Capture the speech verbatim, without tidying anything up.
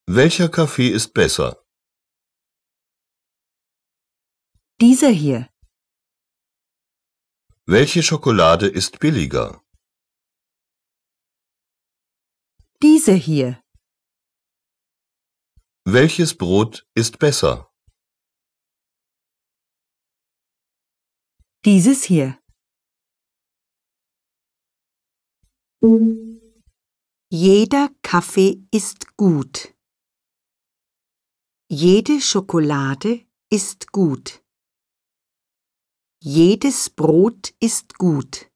Welcher Kaffee ist besser? Dieser hier. Welche Schokolade ist billiger? Diese hier. Welches Brot ist besser? Dieses hier. Jeder Kaffee ist gut. Jede Schokolade ist gut. Jedes Brot ist gut.